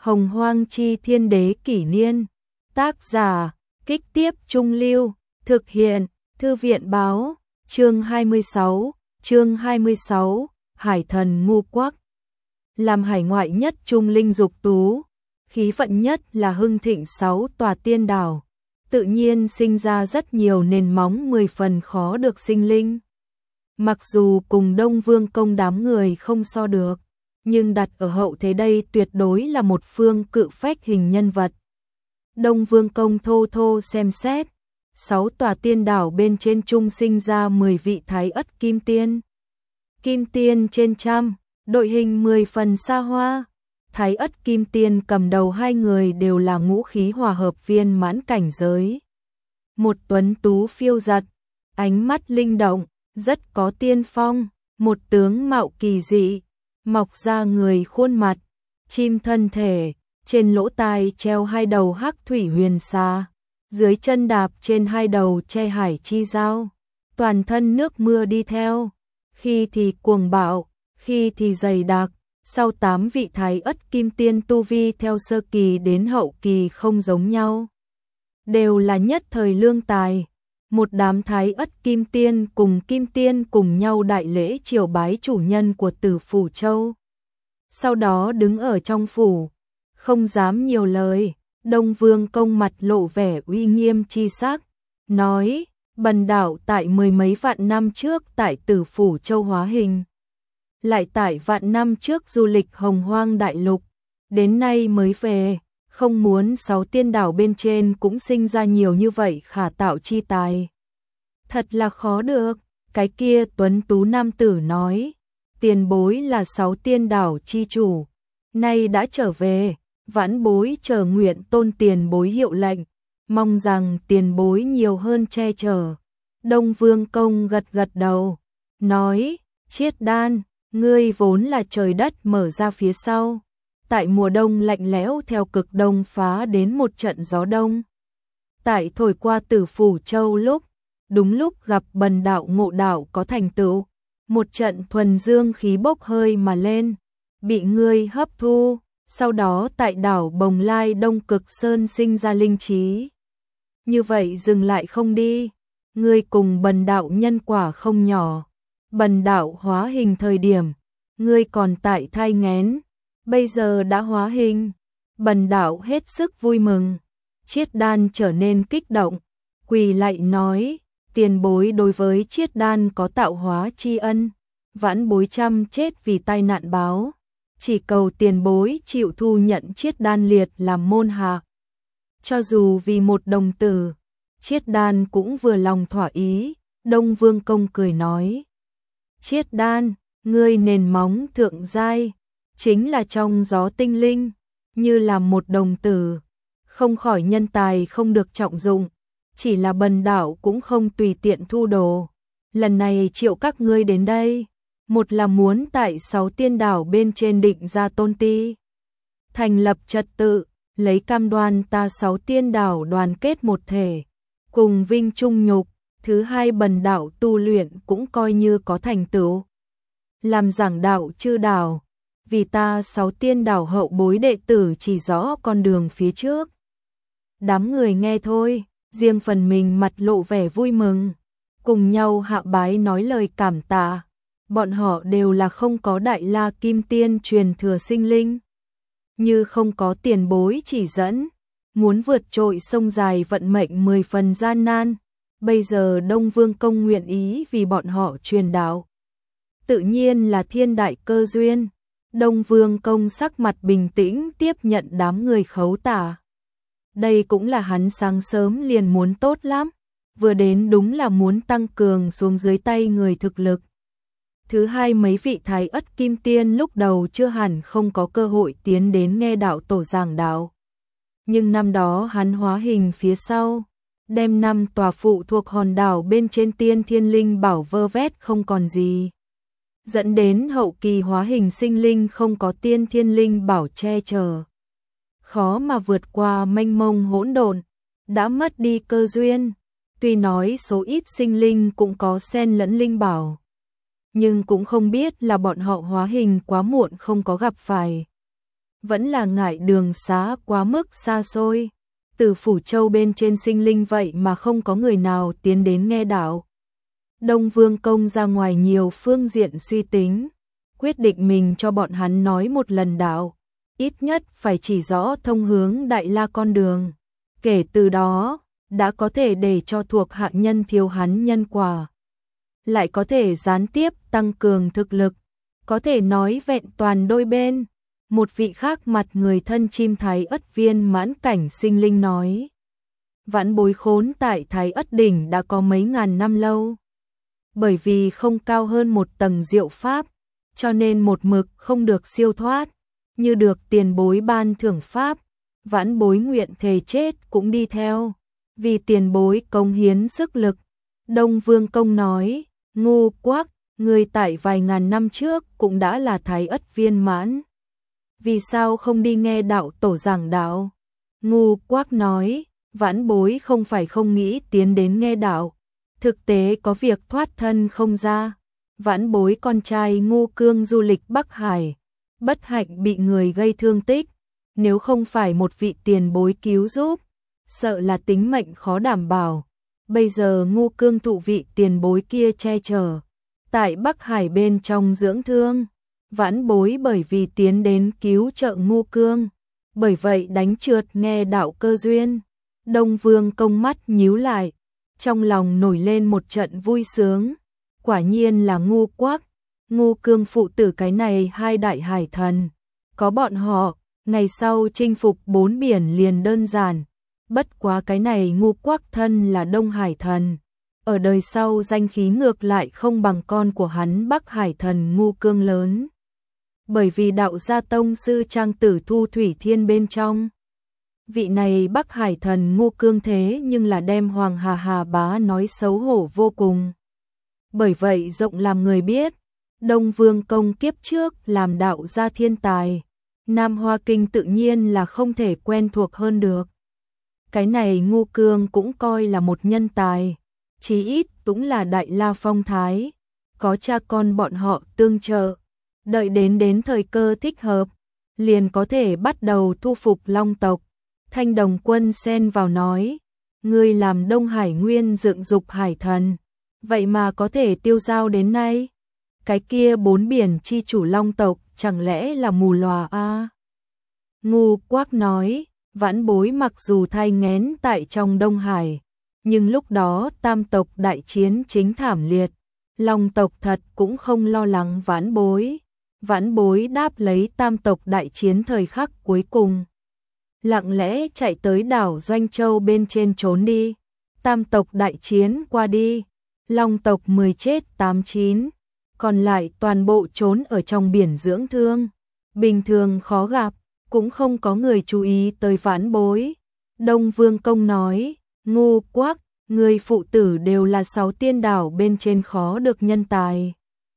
Hồng Hoang Chi Thiên Đế Kỷ Niên. Tác giả, Kích Tiếp Trung Lưu. Thực hiện, Thư viện báo. Chương 26, Hải thần ngu quắc. Làm hải ngoại nhất trung linh dục tú, khí vận nhất là hưng thịnh 6 tòa tiên đảo, tự nhiên sinh ra rất nhiều nền móng 10 phần khó được sinh linh. Mặc dù cùng Đông Vương Công đám người không so được, nhưng đặt ở hậu thế đây tuyệt đối là một phương cự phách hình nhân vật. Đông Vương Công thô thô xem xét, 6 tòa tiên đảo bên trên trung sinh ra 10 vị thái ất kim tiên. Kim tiên trên trăm, đội hình 10 phần xa hoa. Thái ất kim tiên cầm đầu hai người đều là ngũ khí hòa hợp viên mãn cảnh giới. Một tuấn tú phiêu giật, ánh mắt linh động, rất có tiên phong, một tướng mạo kỳ dị, mọc ra người khuôn mặt, chim thân thể, trên lỗ tai treo hai đầu hắc thủy huyền xà, dưới chân đạp trên hai đầu che hải chi dao, toàn thân nước mưa đi theo, khi thì cuồng bạo, khi thì dày đặc. Sau 8 vị thái ất kim tiên tu vi theo sơ kỳ đến hậu kỳ không giống nhau, đều là nhất thời lương tài. Một đám thái ất kim tiên cùng nhau đại lễ triều bái chủ nhân của Tử Phủ Châu. Sau đó đứng ở trong phủ, không dám nhiều lời. Đông Vương Công mặt lộ vẻ uy nghiêm chi sắc, nói: bần đạo tại mười mấy vạn năm trước tại Tử Phủ Châu hóa hình, lại tại vạn năm trước du lịch Hồng Hoang đại lục, đến nay mới về, không muốn 6 tiên đảo bên trên cũng sinh ra nhiều như vậy khả tạo chi tài. Thật là khó được. Cái kia tuấn tú nam tử nói: tiền bối là 6 tiên đảo chi chủ, nay đã trở về, vãn bối chờ nguyện tôn tiền bối hiệu lệnh, mong rằng tiền bối nhiều hơn che chở. Đông Vương Công gật gật đầu, nói: Chiết Đan, ngươi vốn là trời đất mở ra phía sau, tại mùa đông lạnh lẽo theo cực đông phá đến một trận gió đông. Tại thổi qua Tử Phủ Châu lúc, đúng lúc gặp bần đạo ngộ đạo có thành tựu, một trận thuần dương khí bốc hơi mà lên, bị ngươi hấp thu, sau đó tại đảo Bồng Lai Đông Cực Sơn sinh ra linh trí. Như vậy dừng lại không đi, ngươi cùng bần đạo nhân quả không nhỏ. Bần đạo hóa hình thời điểm, ngươi còn tại thai nghén, bây giờ đã hóa hình, bần đạo hết sức vui mừng. Chiết Đan trở nên kích động, quỳ lạy nói: tiền bối đối với Chiết Đan có tạo hóa tri ân, vãn bối trăm chết vì tai nạn báo, chỉ cầu tiền bối chịu thu nhận Chiết Đan liệt làm môn hạ. Cho dù vì một đồng tử, Chiết Đan cũng vừa lòng thỏa ý. Đông Vương Công cười nói: Chiết Đan, ngươi nền móng thượng giai, chính là trong gió tinh linh, như là một đồng tử, không khỏi nhân tài không được trọng dụng, chỉ là bần đạo cũng không tùy tiện thu đồ. Lần này triệu các ngươi đến đây, một là muốn tại 6 tiên đảo bên trên định ra tôn ti, thành lập trật tự, lấy cam đoan ta 6 tiên đảo đoàn kết một thể, cùng vinh trung nhục. Thứ hai, bần đạo tu luyện cũng coi như có thành tựu, làm giảng đạo chư đảo, vì ta 6 tiên đảo hậu bối đệ tử chỉ rõ con đường phía trước. Đám người nghe thôi, riêng phần mình mặt lộ vẻ vui mừng, cùng nhau hạ bái nói lời cảm tạ. Bọn họ đều là không có đại la kim tiên truyền thừa sinh linh, như không có tiền bối chỉ dẫn, muốn vượt trội sông dài vận mệnh 10 phần gian nan. Bây giờ Đông Vương Công nguyện ý vì bọn họ truyền đạo, tự nhiên là thiên đại cơ duyên. Đông Vương Công sắc mặt bình tĩnh tiếp nhận đám người khấu tả. Đây cũng là hắn sáng sớm liền muốn tốt lắm, vừa đến đúng là muốn tăng cường xuống dưới tay người thực lực. Thứ hai, mấy vị thái ất kim tiên lúc đầu chưa hẳn không có cơ hội tiến đến nghe đạo tổ giảng đạo, nhưng năm đó hắn hóa hình phía sau, đem 5 tòa phụ thuộc hòn đảo bên trên tiên thiên linh bảo vơ vét không còn gì, dẫn đến hậu kỳ hóa hình sinh linh không có tiên thiên linh bảo che chở, khó mà vượt qua mênh mông hỗn độn, đã mất đi cơ duyên. Tuy nói số ít sinh linh cũng có xen lẫn linh bảo, nhưng cũng không biết là bọn họ hóa hình quá muộn không có gặp phải. vẫn là ngại đường xá quá mức xa xôi. Từ Phủ Châu bên trên sinh linh vậy mà không có người nào tiến đến nghe đạo. Đông Vương Công ra ngoài nhiều phương diện suy tính, quyết định mình cho bọn hắn nói một lần đạo, ít nhất phải chỉ rõ thông hướng Đại La con đường. Kể từ đó, đã có thể để cho thuộc hạ nhân thiếu hắn nhân quả, lại có thể gián tiếp tăng cường thực lực, có thể nói vẹn toàn đôi bên. Một vị khác mặt người thân chim Thái Ất viên mãn cảnh sinh linh nói, vãn bối khốn tại Thái Ất đỉnh đã có mấy ngàn năm lâu. Bởi vì không cao hơn một tầng diệu pháp, cho nên một mực không được siêu thoát, như được tiền bối ban thưởng pháp, vãn bối nguyện thề chết cũng đi theo, vì tiền bối cống hiến sức lực. Đông Vương Công nói, ngu quắc, người tại vài ngàn năm trước cũng đã là Thái Ất viên mãn. Vì sao không đi nghe đạo tổ giảng đạo? Ngu quắc nói, vãn bối không phải không nghĩ tiến đến nghe đạo, thực tế có việc thoát thân không ra. Vãn bối con trai Ngu Cương du lịch Bắc Hải, bất hạnh bị người gây thương tích, nếu không phải một vị tiền bối cứu giúp, sợ là tính mệnh khó đảm bảo. Bây giờ Ngu Cương thụ vị tiền bối kia che chở, tại Bắc Hải bên trong dưỡng thương. Vãn bối bởi vì tiến đến cứu trợ Ngu Cương, bởi vậy đánh trượt nghe đạo cơ duyên. Đông Vương Công mắt nhíu lại, trong lòng nổi lên một trận vui sướng. Quả nhiên là Ngu Quắc, Ngu Cương phụ tử cái này hai đại hải thần. Có bọn họ, ngày sau chinh phục bốn biển liền đơn giản. Bất quá cái này Ngu Quắc thân là Đông Hải thần, ở đời sau danh khí ngược lại không bằng con của hắn Bắc Hải thần Ngu Cương lớn. Bởi vì đạo gia tông sư Trang Tử Thu Thủy Thiên bên trong, vị này Bắc Hải thần Ngu Cương thế nhưng là đem Hoàng Hà Hà Bá nói xấu hổ vô cùng. Bởi vậy rộng làm người biết, Đông Vương Công kiếp trước làm đạo gia thiên tài, Nam Hoa Kinh tự nhiên là không thể quen thuộc hơn được. Cái này Ngu Cương cũng coi là một nhân tài, chí ít cũng là đại la phong thái, có cha con bọn họ tương trợ, đợi đến thời cơ thích hợp, liền có thể bắt đầu thu phục Long tộc. Thanh Đồng Quân xen vào nói, ngươi làm Đông Hải Nguyên dựng dục hải thần, vậy mà có thể tiêu dao đến nay. Cái kia bốn biển chi chủ Long tộc chẳng lẽ là mù lòa a? Ngu Quắc nói, vãn bối mặc dù thai nghén tại trong Đông Hải, nhưng lúc đó tam tộc đại chiến chính thảm liệt, Long tộc thật cũng không lo lắng vãn bối. Vãn bối đáp lấy tam tộc đại chiến thời khắc cuối cùng, lặng lẽ chạy tới đảo Doanh Châu bên trên trốn đi. Tam tộc đại chiến qua đi, Long tộc 10 chết 8 9, còn lại toàn bộ trốn ở trong biển dưỡng thương. Bình thường khó gặp, cũng không có người chú ý tới vãn bối. Đông Vương Công nói, Ngu Quắc, người phụ tử đều là 6 tiên đảo bên trên khó được nhân tài.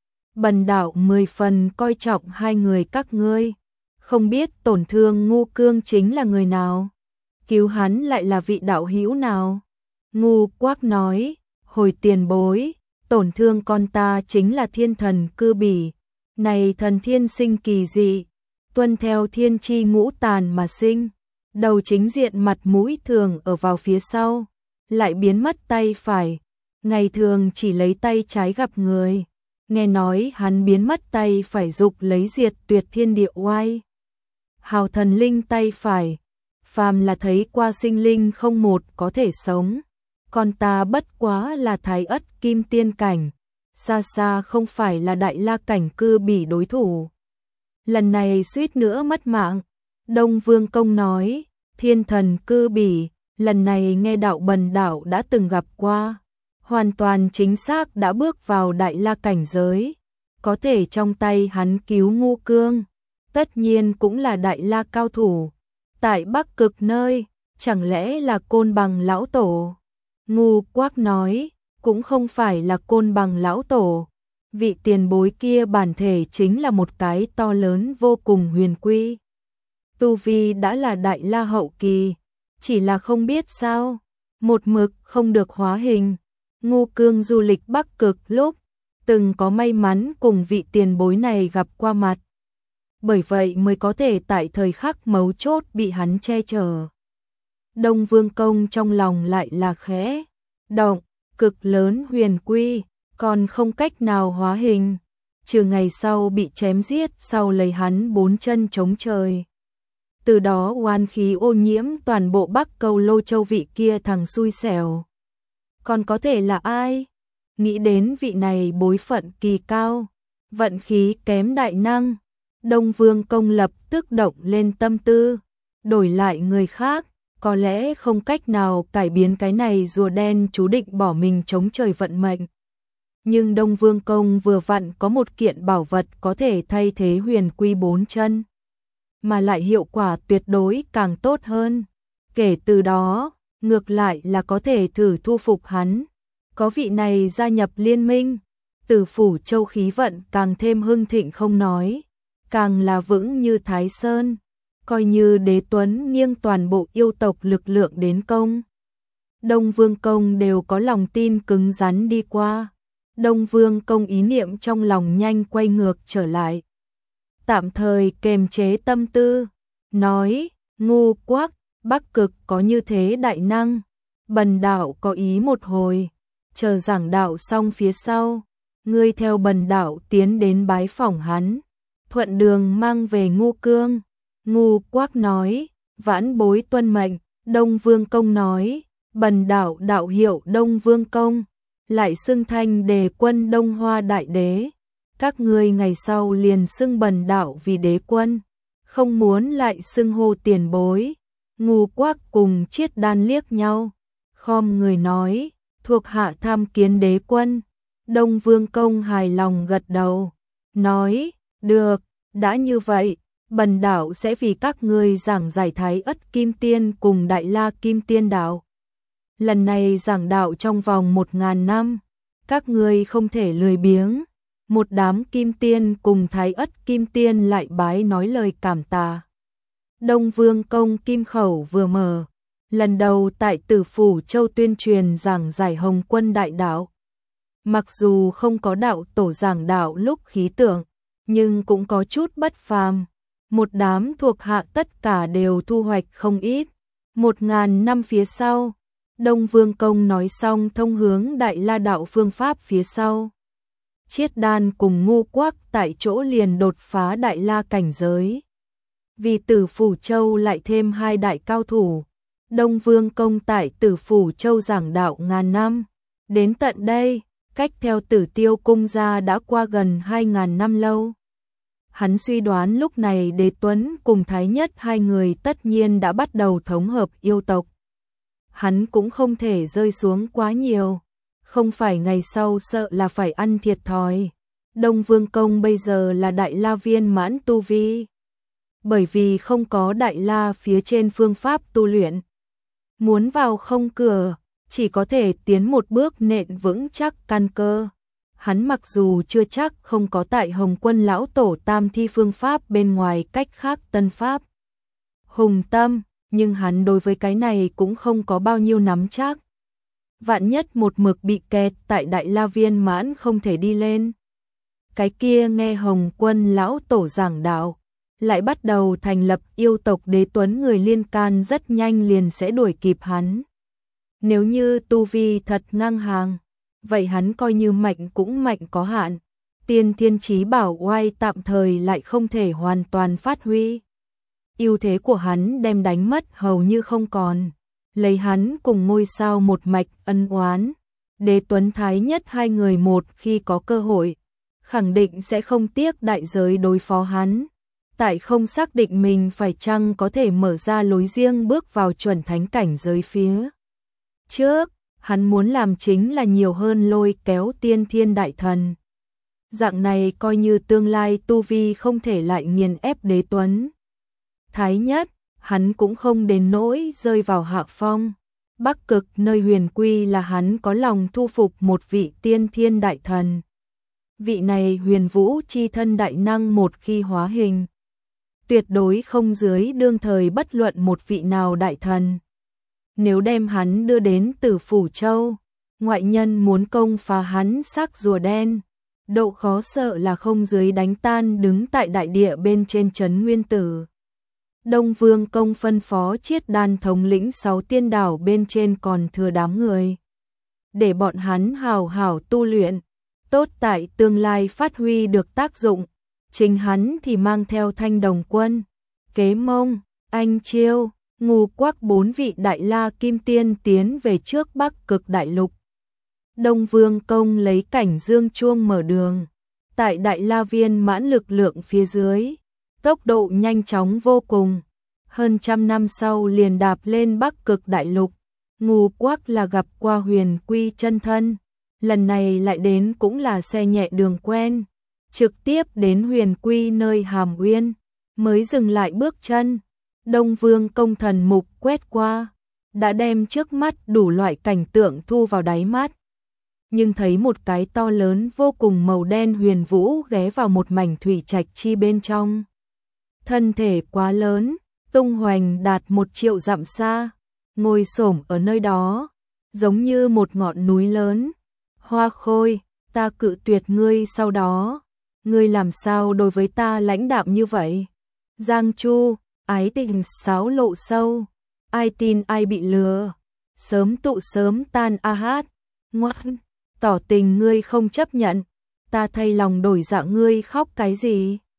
Bần đạo 10 phần coi trọng hai người các ngươi, không biết tổn thương Ngu Cương chính là người nào, cứu hắn lại là vị đạo hữu nào. Ngu Quắc nói, hồi tiền bối, tổn thương con ta chính là thiên thần Cư Bỉ, này thần thiên sinh kỳ dị, tuân theo thiên chi ngũ tàn mà sinh, đầu chính diện mặt mũi thường ở vào phía sau, lại biến mất tay phải, ngày thường chỉ lấy tay trái gặp người. Nghe nói hắn biến mất tay phải dục lấy diệt tuyệt thiên địa oai. Hào thần linh tay phải, phàm là thấy qua sinh linh không một có thể sống. Con ta bất quá là Thái Ất kim tiên cảnh, xa xa không phải là đại la cảnh Cư Bỉ đối thủ. Lần này suýt nữa mất mạng. Đông Vương Công nói, thiên thần Cư Bỉ, lần này nghe đạo bần đạo đã từng gặp qua. Hoàn toàn chính xác đã bước vào đại la cảnh giới, có thể trong tay hắn cứu Ngu Cương, tất nhiên cũng là đại la cao thủ. Tại Bắc Cực nơi, chẳng lẽ là Côn Bằng lão tổ? Ngu Quắc nói, cũng không phải là Côn Bằng lão tổ, vị tiền bối kia bản thể chính là một cái to lớn vô cùng huyền quy. Tu vi đã là đại la hậu kỳ, chỉ là không biết sao, một mực không được hóa hình. Ngu Cương du lịch Bắc Cực lúc từng có may mắn cùng vị tiền bối này gặp qua mặt. bởi vậy mới có thể tại thời khắc mấu chốt bị hắn che chở. Đông Vương Công trong lòng lại là khẽ động, cực lớn huyền quy, còn không cách nào hóa hình, trừ ngày sau bị chém giết sau lấy hắn 4 chân chống trời. Từ đó oan khí ô nhiễm toàn bộ Bắc Câu Lô Châu, vị kia thằng xui xẻo. Còn có thể là ai? Nghĩ đến vị này bối phận kỳ cao, vận khí kém đại năng, Đông Vương Công lập tức động lên tâm tư, đổi lại người khác, có lẽ không cách nào cải biến cái này rùa đen chú định bỏ mình chống trời vận mệnh. Nhưng Đông Vương Công vừa vặn có một kiện bảo vật có thể thay thế huyền quy 4 chân, mà lại hiệu quả tuyệt đối càng tốt hơn. Kể từ đó, ngược lại là có thể thử thu phục hắn. Có vị này gia nhập liên minh, Tử Phủ Châu khí vận càng thêm hưng thịnh không nói, càng là vững như Thái Sơn, coi như Đế Tuấn nghiêng toàn bộ yêu tộc lực lượng đến công. Đông Vương Công đều có lòng tin cứng rắn đi qua. Đông Vương Công ý niệm trong lòng nhanh quay ngược trở lại. Tạm thời kềm chế tâm tư, nói, ngu quắc, Bắc Cực có như thế đại năng, bần đạo có ý một hồi, chờ giảng đạo xong phía sau, ngươi theo bần đạo tiến đến bái phỏng hắn, thuận đường mang về Ngu Cương. Ngu quắc nói, vãn bối tuân mệnh. Đông Vương Công nói, bần đạo đạo hiệu Đông Vương Công, lại xưng thanh Đề Quân Đông Hoa Đại Đế. Các ngươi ngày sau liền xưng bần đạo vì đế quân, không muốn lại xưng hô tiền bối. Ngu quắc cùng Chiết Đan liếc nhau, khom người nói, thuộc hạ tham kiến đế quân. Đông Vương Công hài lòng gật đầu, nói, được, đã như vậy, bần đạo sẽ vì các ngươi giảng giải Thái Ất Kim Tiên cùng Đại La Kim Tiên đạo. Lần này giảng đạo trong vòng 1000 năm, các ngươi không thể lười biếng. Một đám Kim Tiên cùng Thái Ất Kim Tiên lại bái nói lời cảm tạ. Đông Vương Công kim khẩu vừa mở, lần đầu tại Tử Phủ Châu tuyên truyền giảng giải Hồng Quân đại đạo. Mặc dù không có đạo tổ giảng đạo lúc khí tượng, nhưng cũng có chút bất phàm. Một đám thuộc hạ tất cả đều thu hoạch không ít. 1000 năm phía sau, Đông Vương Công nói xong thông hướng Đại La đạo phương pháp phía sau. Chiết Đan cùng Ngu Quắc tại chỗ liền đột phá Đại La cảnh giới. Vì Tử Phủ Châu lại thêm 2 đại cao thủ. Đông Vương Công tại Tử Phủ Châu giảng đạo ngàn năm. Đến tận đây, cách theo Tử Tiêu Cung ra đã qua gần 2000 năm lâu. Hắn suy đoán lúc này Đế Tuấn cùng Thái Nhất hai người tất nhiên đã bắt đầu thống hợp yêu tộc. Hắn cũng không thể rơi xuống quá nhiều, không phải ngày sau sợ là phải ăn thiệt thòi. Đông Vương Công bây giờ là Đại La viên mãn tu vi, bởi vì không có Đại La phía trên phương pháp tu luyện. Muốn vào không cửa, chỉ có thể tiến một bước nện vững chắc căn cơ. Hắn mặc dù chưa chắc không có tại Hồng Quân lão tổ tam thi phương pháp bên ngoài cách khác tân pháp hùng tâm, nhưng hắn đối với cái này cũng không có bao nhiêu nắm chắc. Vạn nhất một mực bị kẹt tại Đại La viên mãn không thể đi lên. Cái kia nghe Hồng Quân lão tổ giảng đạo, lại bắt đầu thành lập yêu tộc Đế Tuấn người liên can rất nhanh liền sẽ đuổi kịp hắn. Nếu như tu vi thật ngang hàng, vậy hắn coi như mạnh cũng mạnh có hạn. Tiên Thiên Chí Bảo oai tạm thời lại không thể hoàn toàn phát huy. Ưu thế của hắn đem đánh mất hầu như không còn. Lấy hắn cùng ngôi sao một mạch ân oán, Đế Tuấn Thái Nhất hai người một khi có cơ hội, khẳng định sẽ không tiếc đại giới đối phó hắn. Tại không xác định mình phải chăng có thể mở ra lối riêng bước vào chuẩn thánh cảnh giới phía trước, hắn muốn làm chính là nhiều hơn lôi kéo tiên thiên đại thần. Dạng này coi như tương lai tu vi không thể lại nghiền ép Đế Tuấn Thái Nhất, hắn cũng không đến nỗi rơi vào hạ phong. Bắc Cực nơi huyền quy là hắn có lòng thu phục một vị tiên thiên đại thần. Vị này huyền vũ chi thân đại năng một khi hóa hình, tuyệt đối không dưới đương thời bất luận một vị nào đại thần. Nếu đem hắn đưa đến Tử Phủ Châu, ngoại nhân muốn công phá hắn xác rùa đen, Độ khó sợ là không dưới đánh tan đứng tại đại địa bên trên trấn Nguyên Tử. Đông Vương Công phân phó Chiết Đan thống lĩnh 6 tiên đảo bên trên còn thừa đám người. Để bọn hắn hào hào tu luyện, tốt tại tương lai phát huy được tác dụng. Chính hắn thì mang theo Thanh Đồng quân, Kế Mông, Anh Chiêu, Ngưu Quắc 4 vị đại la kim tiên tiến về trước Bắc Cực Đại Lục. Đông Vương Công lấy cảnh dương chuông mở đường. Tại Đại La Viên mãn lực lượng phía dưới, tốc độ nhanh chóng vô cùng. Hơn 100 năm sau liền đạp lên Bắc Cực Đại Lục. Ngưu Quắc là gặp qua Huyền Quy chân thân. Lần này lại đến cũng là xe nhẹ đường quen. Trực tiếp đến Huyền Quy nơi Hàm Uyên, mới dừng lại bước chân. Đông Vương Công thần mục quét qua, đã đem trước mắt đủ loại cảnh tượng thu vào đáy mắt. Nhưng thấy một cái to lớn vô cùng màu đen huyền vũ ghé vào một mảnh thủy trạch chi bên trong. Thân thể quá lớn, tung hoành đạt 1 triệu dặm xa, ngồi xổm ở nơi đó, giống như một ngọn núi lớn. Hoa Khôi, ta cự tuyệt ngươi sau đó, ngươi làm sao đối với ta lãnh đạm như vậy? Giang Chu, ái tình sáo lộ sâu, ai tin ai bị lừa, sớm tụ sớm tan a hát, ngoan, tỏ tình ngươi không chấp nhận, ta thay lòng đổi dạ ngươi khóc cái gì?